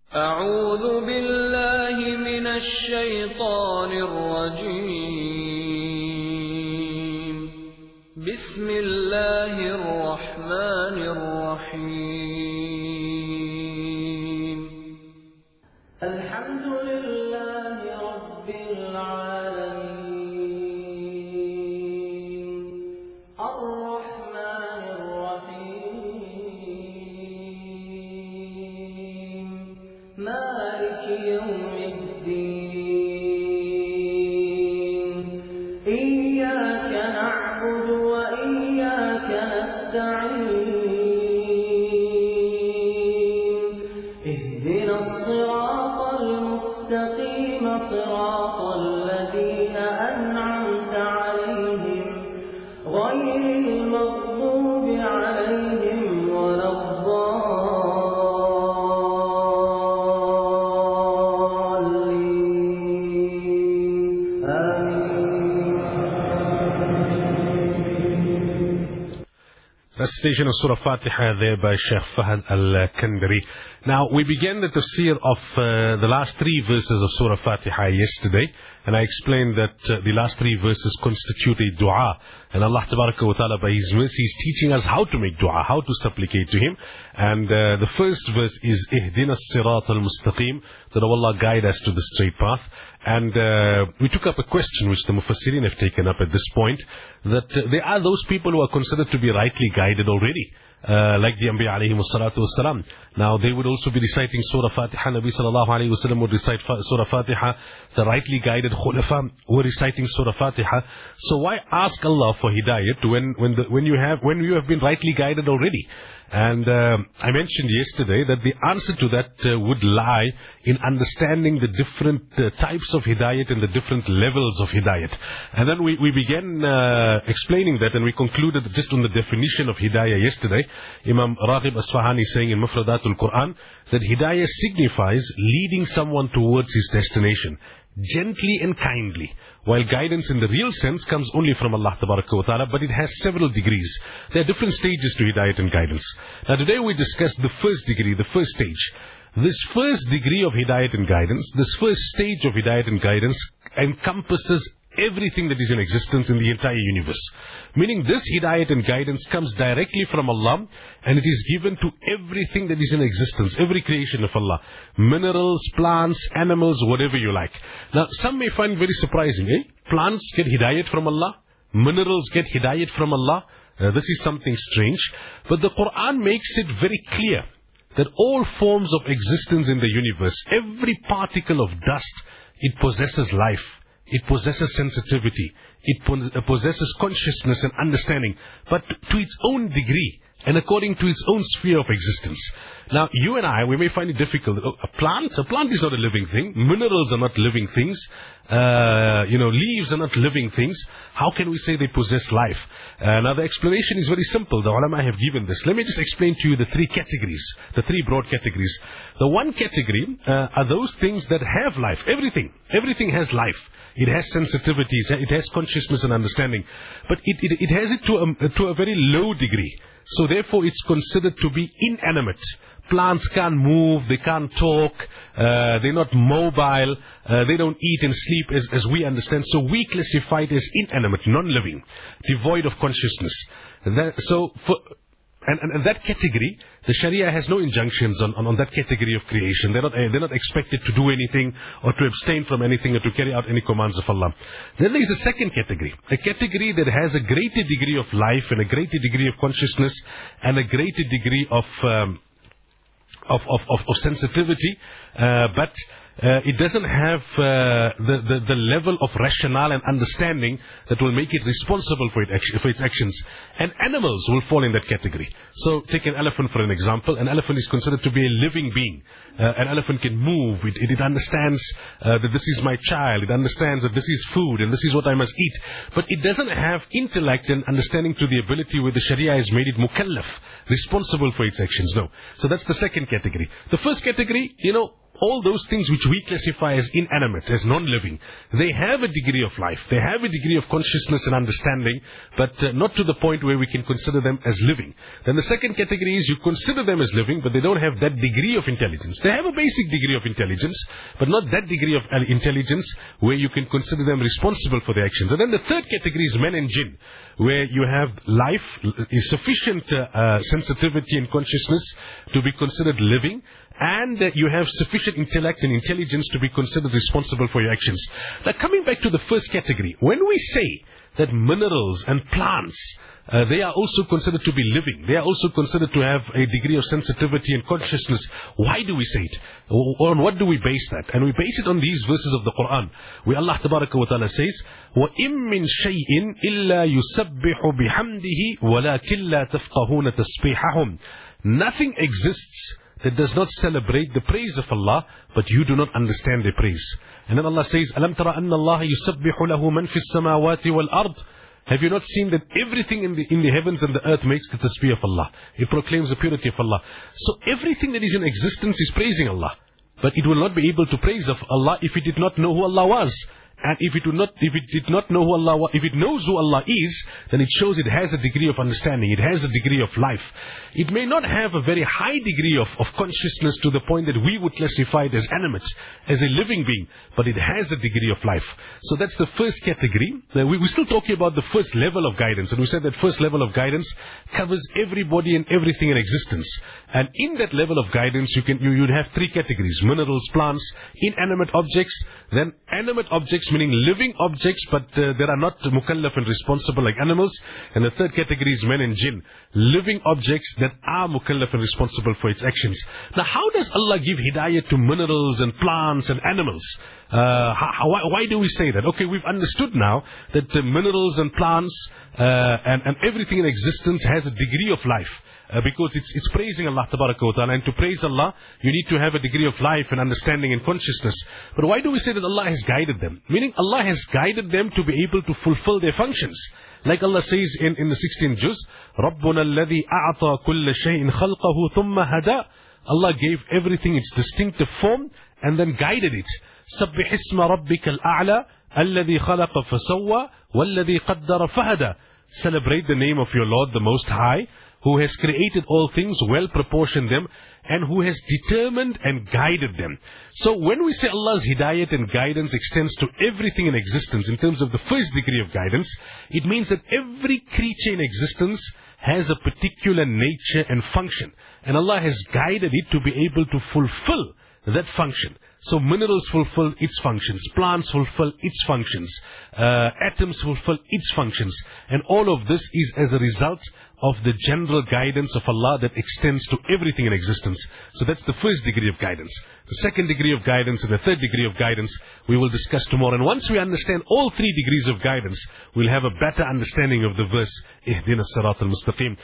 أعوذ بالله من الشيطان الرجيم بسم الله الرحمن الرحيم الحمد لله رب العالمين الرحمن الرحيم مالك يوم الدين إياك نعبد وإياك نستعين اهدنا الصراط المستقيم صراط الذين أنعمت عليهم غير المغضوب عليهم ولا الضالين آمين. Recitation of Surah Fatiha there by Sheikh Fahad Al-Kandari. Now, we began the tafsir of the last three verses of Surah Fatiha yesterday, and I explained that the last three verses constitute a dua, and Allah Tabaraka wa Ta'ala by His mercy is teaching us how to make dua, how to supplicate to Him. And the first verse is Ihdina as-sirat al-mustaqim, that Allah guide us to the straight path. And we took up a question which the Mufassirin have taken up at this point, that there are those people who are considered to be rightly guided already, like the Anbiya alayhi wassalatu wassalam. Now they would also be reciting Surah Fatiha. Nabi sallallahu alayhi wasallam would recite Surah Fatiha. The rightly guided Khulafa were reciting Surah Fatiha. So why ask Allah for hidayat when you have been rightly guided already? And I mentioned yesterday that the answer to that would lie in understanding the different types of hidayat and the different levels of hidayat. And then we began explaining that, and we concluded just on the definition of hidayah yesterday. Imam Raghib Asfahani saying in Mufradatul Quran that hidayah signifies leading someone towards his destination, gently and kindly, while guidance in the real sense comes only from Allah Tabaraka wa Ta'ala, but it has several degrees. There are different stages to hidayat and guidance. Now today we discussed the first degree, the first stage. This first degree of hidayat and guidance, this first stage of hidayat and guidance encompasses everything that is in existence in the entire universe. Meaning this hidayat and guidance comes directly from Allah, and it is given to everything that is in existence, every creation of Allah. Minerals, plants, animals, whatever you like. Now some may find very surprising, plants get hidayat from Allah, minerals get hidayat from Allah. This is something strange. But the Quran makes it very clear that all forms of existence in the universe, every particle of dust, it possesses life. It possesses sensitivity. It possesses consciousness and understanding, but to its own degree and according to its own sphere of existence. Now, you and I, we may find it difficult. A plant is not a living thing. Minerals are not living things. Leaves are not living things. How can we say they possess life? Now, the explanation is very simple. The ulama have given this. Let me just explain to you the three categories, the three broad categories. The one category are those things that have life. Everything has life. It has sensitivities, it has consciousness and understanding, but it has it to a very low degree. So therefore it's considered to be inanimate. Plants can't move, they can't talk, they're not mobile, they don't eat and sleep as we understand. So we classify it as inanimate, non-living, devoid of consciousness. And that category, the Sharia has no injunctions on that category of creation. They're not expected to do anything or to abstain from anything or to carry out any commands of Allah. Then there is a second category, a category that has a greater degree of life and a greater degree of consciousness and a greater degree of sensitivity, but it doesn't have the level of rationale and understanding that will make it responsible for its actions. And animals will fall in that category. So take an elephant for an example. An elephant is considered to be a living being. An elephant can move. It understands that this is my child. It understands that this is food and this is what I must eat. But it doesn't have intellect and understanding to the ability where the Sharia has made it mukallaf, responsible for its actions. No. So that's the second category. The first category, all those things which we classify as inanimate, as non-living, they have a degree of life, they have a degree of consciousness and understanding, but not to the point where we can consider them as living. Then the second category is you consider them as living, but they don't have that degree of intelligence. They have a basic degree of intelligence, but not that degree of intelligence where you can consider them responsible for their actions. And then the third category is men and jinn, where you have life, is sufficient sensitivity and consciousness to be considered living, and you have sufficient intellect and intelligence to be considered responsible for your actions. Now, coming back to the first category, when we say that minerals and plants, they are also considered to be living, they are also considered to have a degree of sensitivity and consciousness, why do we say it? On what do we base that? And we base it on these verses of the Quran, where Allah Tabaraka wa Ta'ala says, وَإِن مِّن شَيْءٍ إِلَّا يُسَبِّحُ بِحَمْدِهِ وَلَكِنْ لَا تَفْقَهُونَ تَسْبِيحَهُمْ. Nothing exists that does not celebrate the praise of Allah, but you do not understand their praise. And then Allah says, أَلَمْ تَرَ أَنَّ اللَّهَ يُسَبِّحُ لَهُ مَنْ فِي السَّمَاوَاتِ وَالْأَرْضِ. Have you not seen that everything in the heavens and the earth makes the tasbih of Allah? It proclaims the purity of Allah. So everything that is in existence is praising Allah. But it will not be able to praise of Allah if it did not know who Allah was. And if it did not know who Allah was, if it knows who Allah is, then it shows it has a degree of understanding, it has a degree of life. It may not have a very high degree of consciousness to the point that we would classify it as animate, as a living being, but it has a degree of life. So that's the first category. We're still talking about the first level of guidance, and we said that first level of guidance covers everybody and everything in existence. And in that level of guidance, you'd have three categories: minerals, plants, inanimate objects, then animate objects, meaning living objects, but they are not mukallaf and responsible like animals. And the third category is men and jinn, living objects that are mukallaf and responsible for its actions. Now, how does Allah give hidayah to minerals and plants and animals? Why do we say that? Okay, we've understood now that minerals and plants and everything in existence has a degree of life. Because it's praising Allah Tabaraka wa Ta'ala, and to praise Allah you need to have a degree of life and understanding and consciousness. But why do we say that Allah has guided them? Meaning Allah has guided them to be able to fulfill their functions. Like Allah says in the 16th juz, رَبُّنَا الَّذِي أَعْطَى كُلَّ شَيْءٍ خَلْقَهُ ثُمَّ هَدَى. Allah gave everything its distinctive form and then guided it. سَبِّحِ اسْمَ رَبِّكَ الْأَعْلَى الَّذِي خَلَقَ فَسَوَّى وَالَّذِي قَدَّرَ فَهَدَى. Celebrate the name of your Lord the Most High, who has created all things, well proportioned them, and who has determined and guided them. So when we say Allah's hidayat and guidance extends to everything in existence in terms of the first degree of guidance, it means that every creature in existence has a particular nature and function, and Allah has guided it to be able to fulfill that function. So minerals fulfill its functions, plants fulfill its functions, atoms fulfill its functions, and all of this is as a result of the general guidance of Allah that extends to everything in existence. So that's the first degree of guidance. The second degree of guidance and the third degree of guidance we will discuss tomorrow. And once we understand all three degrees of guidance, we'll have a better understanding of the verse, Ihdina as-Sirat al-Mustaqim.